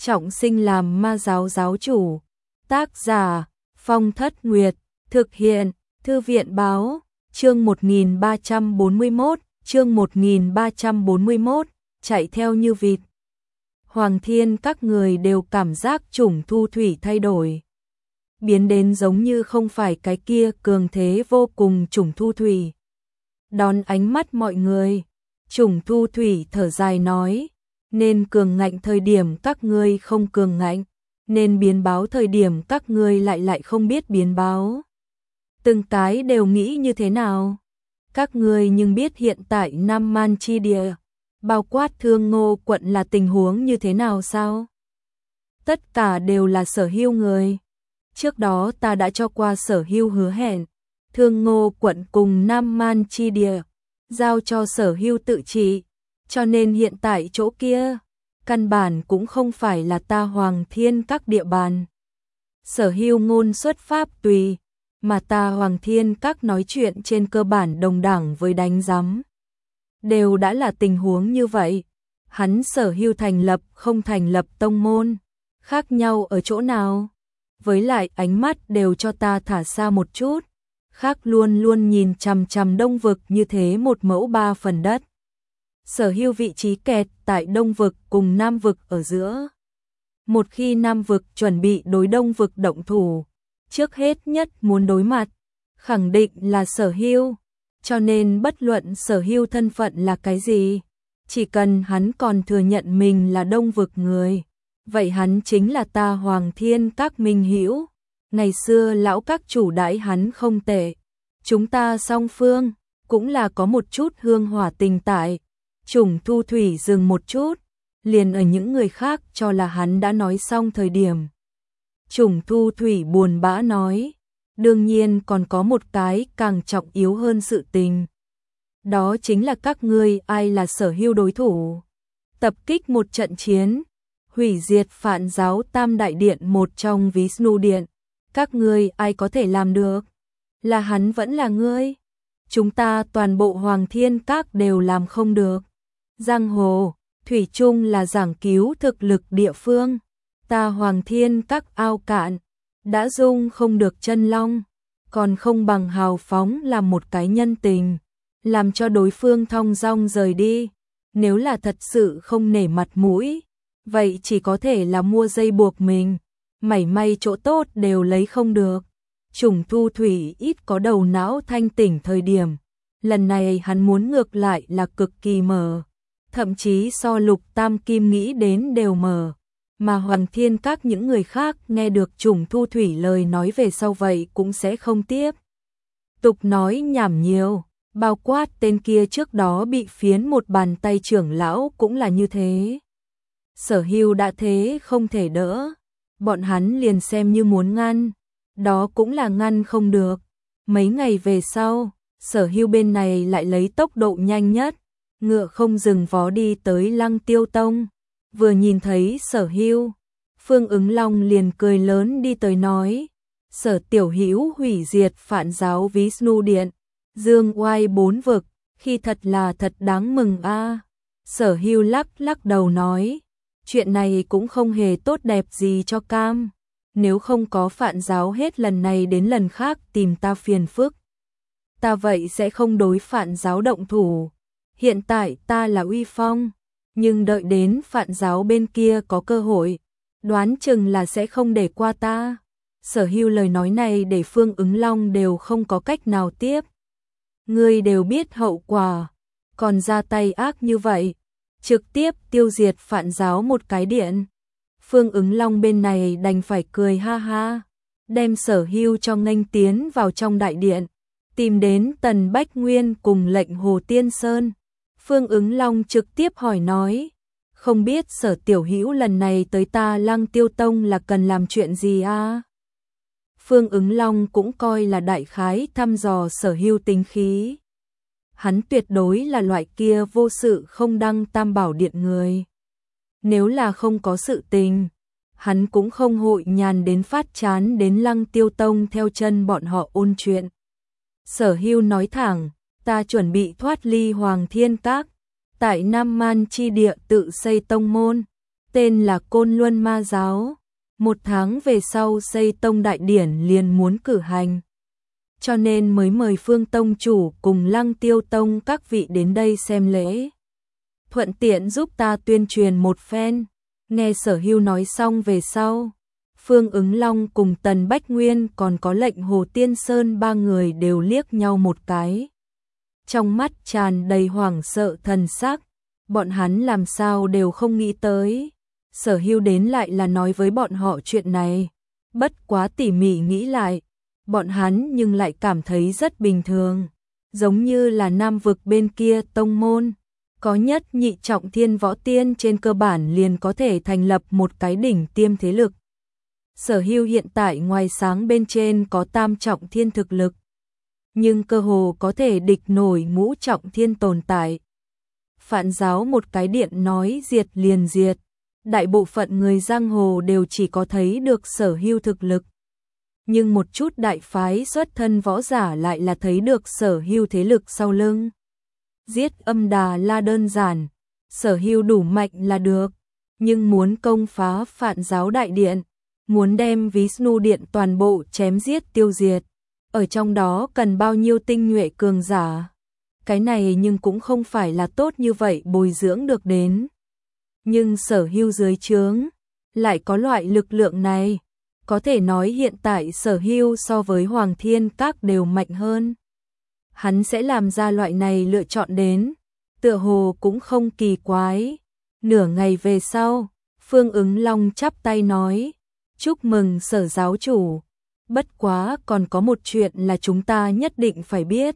trọng sinh làm ma giáo giáo chủ. Tác giả Phong Thất Nguyệt, thực hiện Thư viện Báo, chương 1341, chương 1341, chạy theo như vịt. Hoàng Thiên các người đều cảm giác Chủng Thu Thủy thay đổi. Biến đến giống như không phải cái kia cường thế vô cùng Chủng Thu Thủy. Đón ánh mắt mọi người, Chủng Thu Thủy thở dài nói, nên cường ngạnh thời điểm các ngươi không cường ngạnh, nên biến báo thời điểm các ngươi lại không biết biến báo. Từng cái đều nghĩ như thế nào? Các ngươi nhưng biết hiện tại Nam Man chi địa, bao quát Thương Ngô quận là tình huống như thế nào sao? Tất cả đều là Sở Hưu người. Trước đó ta đã cho qua Sở Hưu hứa hẹn, Thương Ngô quận cùng Nam Man chi địa, giao cho Sở Hưu tự trị, cho nên hiện tại chỗ kia, căn bản cũng không phải là ta Hoàng Thiên các địa bàn. Sở Hưu ngôn xuất pháp tùy, mà ta Hoàng Thiên các nói chuyện trên cơ bản đồng đẳng với đánh giám. Đều đã là tình huống như vậy, hắn Sở Hưu thành lập không thành lập tông môn, khác nhau ở chỗ nào? Với lại ánh mắt đều cho ta thả xa một chút, khác luôn luôn nhìn chằm chằm Đông vực như thế một mẫu ba phần đất. Sở Hưu vị trí kẹt tại Đông vực cùng Nam vực ở giữa. Một khi Nam vực chuẩn bị đối Đông vực động thủ, trước hết nhất muốn đối mặt, khẳng định là Sở Hưu. Cho nên bất luận Sở Hưu thân phận là cái gì, chỉ cần hắn còn thừa nhận mình là Đông vực người, vậy hắn chính là ta Hoàng Thiên các minh hữu. Ngày xưa lão các chủ đãi hắn không tệ, chúng ta song phương cũng là có một chút hương hỏa tình tại. Chủng Thu Thủy dừng một chút, liền ở những người khác cho là hắn đã nói xong thời điểm. Chủng Thu Thủy buồn bã nói, đương nhiên còn có một cái càng trọng yếu hơn sự tình. Đó chính là các ngươi ai là Sở Hưu đối thủ. Tập kích một trận chiến, hủy diệt Phạn giáo Tam Đại Điện một trong Vishnu Điện. Các ngươi ai có thể làm được? Là hắn vẫn là ngươi? Chúng ta toàn bộ Hoàng Thiên các đều làm không được. Giang hồ, thủy chung là giảng cứu thực lực địa phương. Ta Hoàng Thiên các ao cạn, đã dung không được chân long, còn không bằng hào phóng làm một cái nhân tình, làm cho đối phương thong dong rời đi. Nếu là thật sự không nể mặt mũi, vậy chỉ có thể là mua dây buộc mình, mảy may chỗ tốt đều lấy không được. Chủng Thu Thủy ít có đầu não thanh tỉnh thời điểm, lần này hắn muốn ngược lại là cực kỳ mờ, thậm chí so Lục Tam Kim nghĩ đến đều mờ. Mà Hoàng Thiên các những người khác nghe được Chủng Thu Thủy lời nói về sau vậy cũng sẽ không tiếp tục nói nhảm nhiều, bao quát tên kia trước đó bị phiến một bàn tay trưởng lão cũng là như thế. Sở Hưu đã thế không thể đỡ, bọn hắn liền xem như muốn ngăn, đó cũng là ngăn không được. Mấy ngày về sau, Sở Hưu bên này lại lấy tốc độ nhanh nhất, ngựa không dừng vó đi tới Lăng Tiêu Tông. Vừa nhìn thấy Sở Hưu, Phương Ứng Long liền cười lớn đi tới nói, Sở tiểu hữu hủy diệt Phạn giáo Vishnu Điện, dương oai 4 vực, khi thật là thật đáng mừng a. Sở Hưu lắc lắc đầu nói, chuyện này cũng không hề tốt đẹp gì cho cam, nếu không có Phạn giáo hết lần này đến lần khác tìm ta phiền phức, ta vậy sẽ không đối Phạn giáo động thủ. Hiện tại ta là uy phong, nhưng đợi đến Phạn giáo bên kia có cơ hội, đoán chừng là sẽ không để qua ta. Sở Hưu lời nói này để Phương Ứng Long đều không có cách nào tiếp. Ngươi đều biết hậu quả, còn ra tay ác như vậy, trực tiếp tiêu diệt Phạn giáo một cái điện. Phương Ứng Long bên này đành phải cười ha ha, đem Sở Hưu cho nghênh tiến vào trong đại điện, tìm đến Tần Bách Nguyên cùng Lệnh Hồ Tiên Sơn. Phương Ứng Long trực tiếp hỏi nói, không biết Sở tiểu hữu lần này tới ta Lăng Tiêu Tông là cần làm chuyện gì a? Phương Ứng Long cũng coi là đại khái thăm dò Sở Hưu tính khí. Hắn tuyệt đối là loại kia vô sự không đăng Tam Bảo Điện người. Nếu là không có sự tình, hắn cũng không hội nhàn đến phát chán đến Lăng Tiêu Tông theo chân bọn họ ôn chuyện. Sở Hưu nói thẳng, ta chuẩn bị thoát ly Hoàng Thiên các, tại Nam Man chi địa tự xây tông môn, tên là Côn Luân Ma Giáo. 1 tháng về sau xây tông đại điển liền muốn cử hành. Cho nên mới mời Phương Tông chủ cùng Lăng Tiêu Tông các vị đến đây xem lễ. Thuận tiện giúp ta tuyên truyền một phen. Nghe Sở Hưu nói xong về sau, Phương Ứng Long cùng Tần Bách Nguyên còn có Lệnh Hồ Tiên Sơn 3 người đều liếc nhau một cái. Trong mắt tràn đầy hoảng sợ thần sắc, bọn hắn làm sao đều không nghĩ tới. Sở Hưu đến lại là nói với bọn họ chuyện này. Bất quá tỉ mỉ nghĩ lại, bọn hắn nhưng lại cảm thấy rất bình thường. Giống như là Nam vực bên kia tông môn, có nhất nhị trọng thiên võ tiên trên cơ bản liền có thể thành lập một cái đỉnh tiêm thế lực. Sở Hưu hiện tại ngoài sáng bên trên có tam trọng thiên thực lực, nhưng cơ hồ có thể địch nổi ngũ trọng thiên tồn tại. Phạn giáo một cái điện nói diệt liền diệt, đại bộ phận người giang hồ đều chỉ có thấy được Sở Hưu thực lực. Nhưng một chút đại phái xuất thân võ giả lại là thấy được Sở Hưu thế lực sau lưng. Giết Âm Đà La đơn giản, Sở Hưu đủ mạnh là được, nhưng muốn công phá Phạn giáo đại điện, muốn đem Vishnu điện toàn bộ chém giết tiêu diệt, ở trong đó cần bao nhiêu tinh nhuệ cường giả. Cái này nhưng cũng không phải là tốt như vậy bồi dưỡng được đến. Nhưng Sở Hưu dưới trướng lại có loại lực lượng này, có thể nói hiện tại Sở Hưu so với Hoàng Thiên Các đều mạnh hơn. Hắn sẽ làm ra loại này lựa chọn đến, tựa hồ cũng không kỳ quái. Nửa ngày về sau, Phương Ứng Long chắp tay nói, chúc mừng Sở giáo chủ, bất quá còn có một chuyện là chúng ta nhất định phải biết.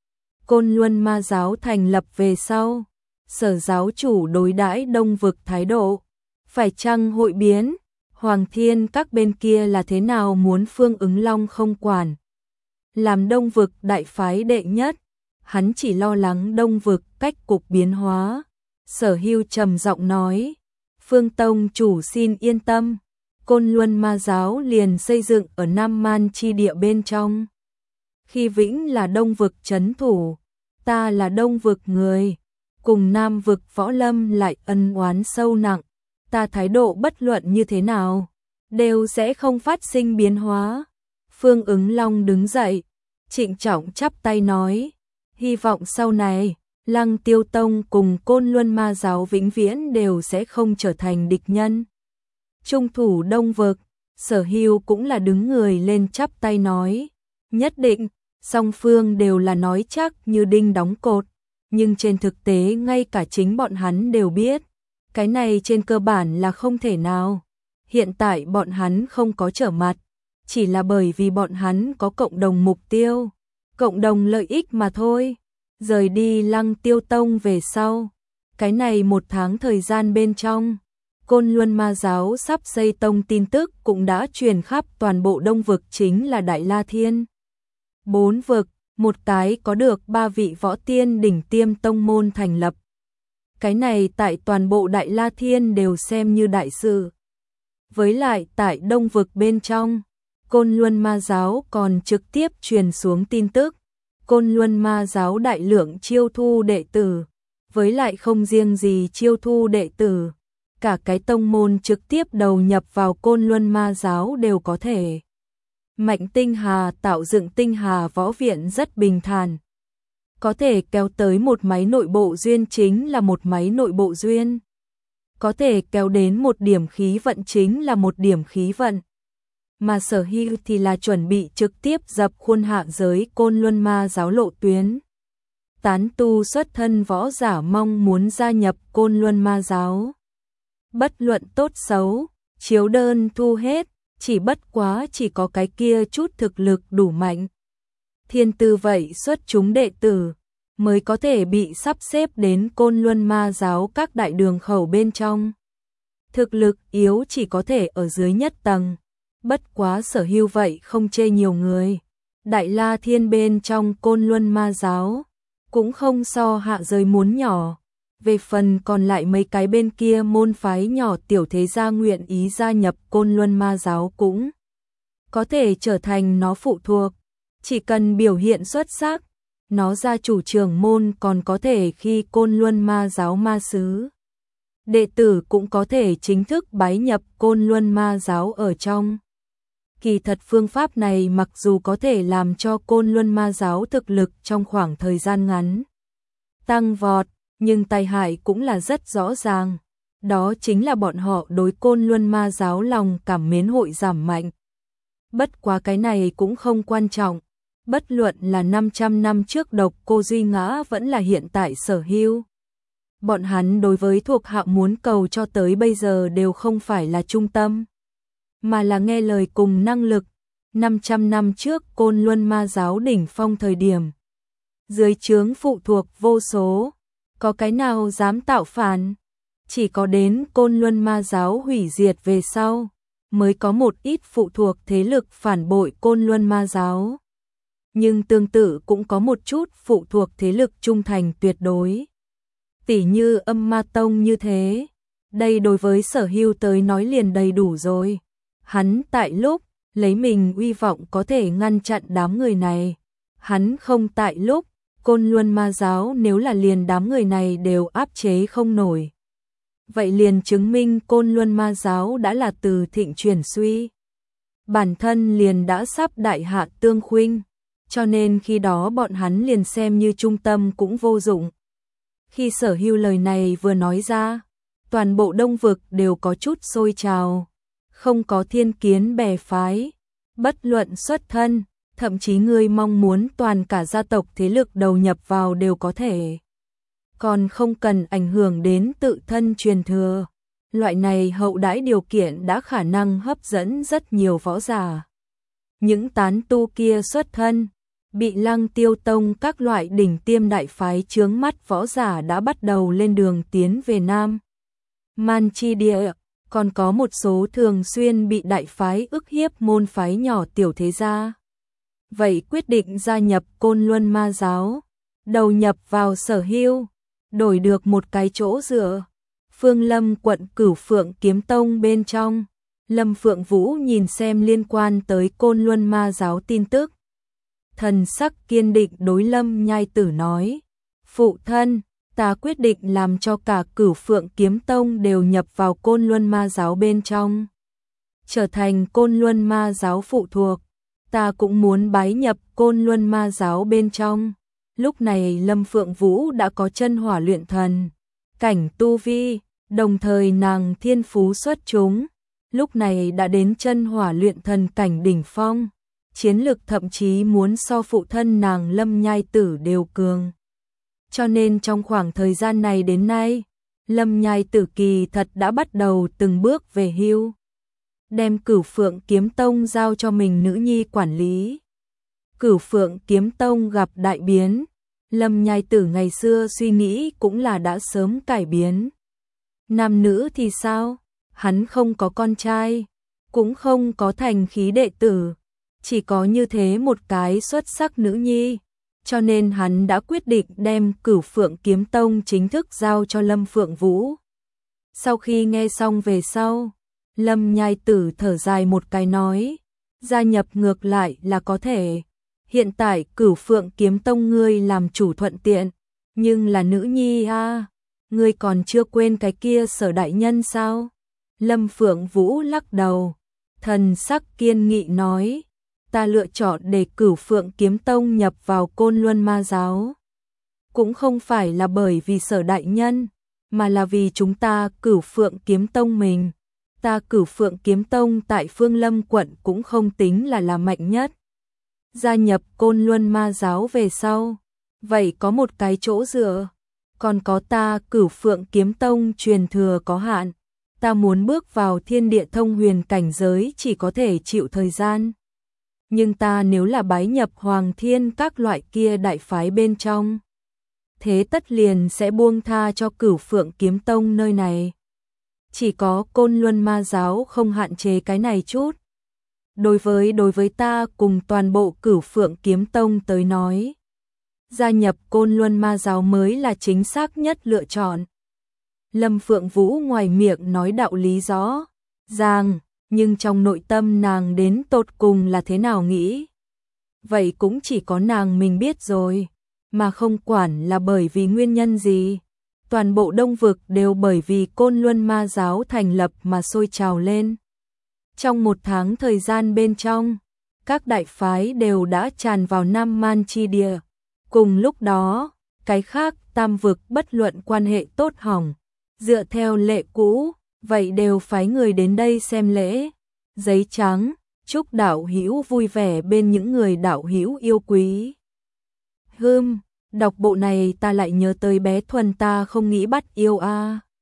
Côn Luân Ma giáo thành lập về sau, Sở giáo chủ đối đãi Đông vực thái độ, phải chăng hội biến? Hoàng Thiên Các bên kia là thế nào muốn Phương Ứng Long không quản. Làm Đông vực đại phái đệ nhất, hắn chỉ lo lắng Đông vực cách cục biến hóa. Sở Hưu trầm giọng nói, Phương Tông chủ xin yên tâm, Côn Luân Ma giáo liền xây dựng ở Nam Man chi địa bên trong. Khi Vĩnh là Đông vực trấn thủ, ta là Đông vực người, cùng Nam vực võ lâm lại ân oán sâu nặng, ta thái độ bất luận như thế nào, đều sẽ không phát sinh biến hóa. Phương Ứng Long đứng dậy, trịnh trọng chắp tay nói, hy vọng sau này, Lăng Tiêu Tông cùng Côn Luân Ma giáo vĩnh viễn đều sẽ không trở thành địch nhân. Trung thủ Đông vực, Sở Hưu cũng là đứng người lên chắp tay nói, nhất định, song phương đều là nói chắc như đinh đóng cột, nhưng trên thực tế ngay cả chính bọn hắn đều biết, cái này trên cơ bản là không thể nào. Hiện tại bọn hắn không có trở mặt, chỉ là bởi vì bọn hắn có cộng đồng mục tiêu, cộng đồng lợi ích mà thôi. Rời đi Lăng Tiêu Tông về sau, cái này 1 tháng thời gian bên trong, Côn Luân Ma giáo sắp xây tông tin tức cũng đã truyền khắp toàn bộ Đông vực, chính là Đại La Thiên. 4 vực, một cái có được 3 vị võ tiên đỉnh tiêm tông môn thành lập. Cái này tại toàn bộ Đại La Thiên đều xem như đại sự. Với lại tại Đông vực bên trong, Côn Luân Ma giáo còn trực tiếp truyền xuống tin tức, Côn Luân Ma giáo đại lượng chiêu thu đệ tử, với lại không riêng gì chiêu thu đệ tử, cả cái tông môn trực tiếp đầu nhập vào Côn Luân Ma giáo đều có thể. Mạnh Tinh Hà tạo dựng Tinh Hà võ viện rất bình thản, có thể kéo tới một máy nội bộ duyên chính là một máy nội bộ duyên, có thể kéo đến một điểm khí vận chính là một điểm khí vận. Mà Sở Hưu thì là chuẩn bị trực tiếp dập khuôn hạ giới Côn Luân Ma giáo lộ tuyến. Tán tu xuất thân võ giả mong muốn gia nhập Côn Luân Ma giáo, bất luận tốt xấu, chiếu đơn thu hết, chỉ bất quá chỉ có cái kia chút thực lực đủ mạnh, thiên tư vậy xuất chúng đệ tử mới có thể bị sắp xếp đến Côn Luân Ma giáo các đại đường khẩu bên trong. Thực lực yếu chỉ có thể ở dưới nhất tầng. Bất quá Sở Hưu vậy không chê nhiều người. Đại La Thiên bên trong Côn Luân Ma giáo cũng không so hạ giới muốn nhỏ. Về phần còn lại mấy cái bên kia môn phái nhỏ tiểu thế gia nguyện ý gia nhập Côn Luân Ma giáo cũng có thể trở thành nó phụ thuộc. Chỉ cần biểu hiện xuất sắc, nó gia chủ trưởng môn còn có thể khi Côn Luân Ma giáo ma sứ. đệ tử cũng có thể chính thức bái nhập Côn Luân Ma giáo ở trong. Kỳ thật phương pháp này mặc dù có thể làm cho Côn Luân Ma giáo thực lực trong khoảng thời gian ngắn tăng vọt, nhưng tai hại cũng là rất rõ ràng. Đó chính là bọn họ đối Côn Luân Ma giáo lòng cảm mến hội giảm mạnh. Bất quá cái này cũng không quan trọng. Bất luận là 500 năm trước Độc Cô Duy Ngã vẫn là hiện tại Sở Hưu. Bọn hắn đối với thuộc hạ muốn cầu cho tới bây giờ đều không phải là trung tâm, mà là nghe lời cùng năng lực. 500 năm trước Côn Luân Ma giáo đỉnh phong thời điểm, dưới trướng phụ thuộc vô số, có cái nào dám tạo phản? Chỉ có đến Côn Luân Ma giáo hủy diệt về sau, mới có một ít phụ thuộc thế lực phản bội Côn Luân Ma giáo. Nhưng tương tự cũng có một chút phụ thuộc thế lực trung thành tuyệt đối. Tỉ như Âm Ma Tông như thế. Đây đối với Sở Hưu tới nói liền đầy đủ rồi. Hắn tại lúc lấy mình uy vọng có thể ngăn chặn đám người này. Hắn không tại lúc Côn Luân Ma giáo nếu là liền đám người này đều áp chế không nổi. Vậy liền chứng minh Côn Luân Ma giáo đã là từ thịnh chuyển suy. Bản thân liền đã sắp đại hạ tương khuynh, cho nên khi đó bọn hắn liền xem như trung tâm cũng vô dụng. Khi Sở Hưu lời này vừa nói ra, toàn bộ Đông vực đều có chút sôi trào, không có thiên kiến bè phái, bất luận xuất thân, thậm chí người mong muốn toàn cả gia tộc thế lực đầu nhập vào đều có thể. Còn không cần ảnh hưởng đến tự thân truyền thừa. Loại này hậu đãi điều kiện đã khả năng hấp dẫn rất nhiều võ giả. Những tán tu kia xuất thân, bị Lăng Tiêu Tông các loại đỉnh tiêm đại phái chướng mắt võ giả đã bắt đầu lên đường tiến về Nam Man chi địa, còn có một số thường xuyên bị đại phái ức hiếp môn phái nhỏ tiểu thế gia. Vậy quyết định gia nhập Côn Luân Ma giáo, đầu nhập vào Sở Hưu, đổi được một cái chỗ dựa. Phương Lâm quận Cửu Phượng Kiếm Tông bên trong, Lâm Phượng Vũ nhìn xem liên quan tới Côn Luân Ma giáo tin tức. Thần sắc kiên định đối Lâm Nhai Tử nói, phụ thân, ta quyết định làm cho cả Cửu Phượng Kiếm Tông đều nhập vào Côn Luân Ma giáo bên trong, trở thành Côn Luân Ma giáo phụ thuộc. Ta cũng muốn bái nhập Côn Luân Ma giáo bên trong. Lúc này Lâm Phượng Vũ đã có chân hỏa luyện thần cảnh tu vi, đồng thời nàng thiên phú xuất chúng, lúc này đã đến chân hỏa luyện thần cảnh đỉnh phong, chiến lực thậm chí muốn so phụ thân nàng Lâm Nhai Tử đều cường. Cho nên trong khoảng thời gian này đến nay, Lâm Nhai Tử kỳ thật đã bắt đầu từng bước về hưu, đem Cửu Phượng Kiếm Tông giao cho mình nữ nhi quản lý. Cửu Phượng Kiếm Tông gặp đại biến, Lâm Nhai Tử ngày xưa suy nghĩ cũng là đã sớm cải biến. Nam nữ thì sao? Hắn không có con trai, cũng không có thành khí đệ tử, chỉ có như thế một cái xuất sắc nữ nhi, cho nên hắn đã quyết định đem Cửu Phượng Kiếm Tông chính thức giao cho Lâm Phượng Vũ. Sau khi nghe xong về sau, Lâm Nhai Tử thở dài một cái nói, gia nhập ngược lại là có thể. Hiện tại Cửu Phượng Kiếm Tông ngươi làm chủ thuận tiện, nhưng là nữ nhi a, ngươi còn chưa quên cái kia Sở đại nhân sao? Lâm Phượng Vũ lắc đầu, thần sắc kiên nghị nói, ta lựa chọn để Cửu Phượng Kiếm Tông nhập vào Côn Luân Ma giáo, cũng không phải là bởi vì Sở đại nhân, mà là vì chúng ta Cửu Phượng Kiếm Tông mình. Ta Cửu Phượng Kiếm Tông tại Phương Lâm quận cũng không tính là mạnh nhất. Gia nhập Côn Luân Ma giáo về sau, vậy có một cái chỗ dựa, còn có ta Cửu Phượng Kiếm Tông truyền thừa có hạn, ta muốn bước vào thiên địa thông huyền cảnh giới chỉ có thể chịu thời gian. Nhưng ta nếu là bái nhập Hoàng Thiên các loại kia đại phái bên trong, thế tất liền sẽ buông tha cho Cửu Phượng Kiếm Tông nơi này. Chỉ có Côn Luân Ma giáo không hạn chế cái này chút. Đối với ta cùng toàn bộ Cửu Phượng Kiếm Tông tới nói, gia nhập Côn Luân Ma giáo mới là chính xác nhất lựa chọn. Lâm Phượng Vũ ngoài miệng nói đạo lý rõ ràng, nhưng trong nội tâm nàng đến tột cùng là thế nào nghĩ, vậy cũng chỉ có nàng mình biết rồi, mà không quản là bởi vì nguyên nhân gì. toàn bộ Đông Vực đều bởi vì Côn Luân Ma giáo thành lập mà sôi trào lên. Trong một tháng thời gian bên trong, các đại phái đều đã tràn vào Nam Man chi địa. Cùng lúc đó, cái khác Tam Vực bất luận quan hệ tốt hỏng, dựa theo lệ cũ, vậy đều phái người đến đây xem lễ. Giấy trắng, chúc đạo hữu vui vẻ bên những người đạo hữu yêu quý. Đọc bộ này ta lại nhớ tới bé Thuần ta không nghĩ bắt yêu a.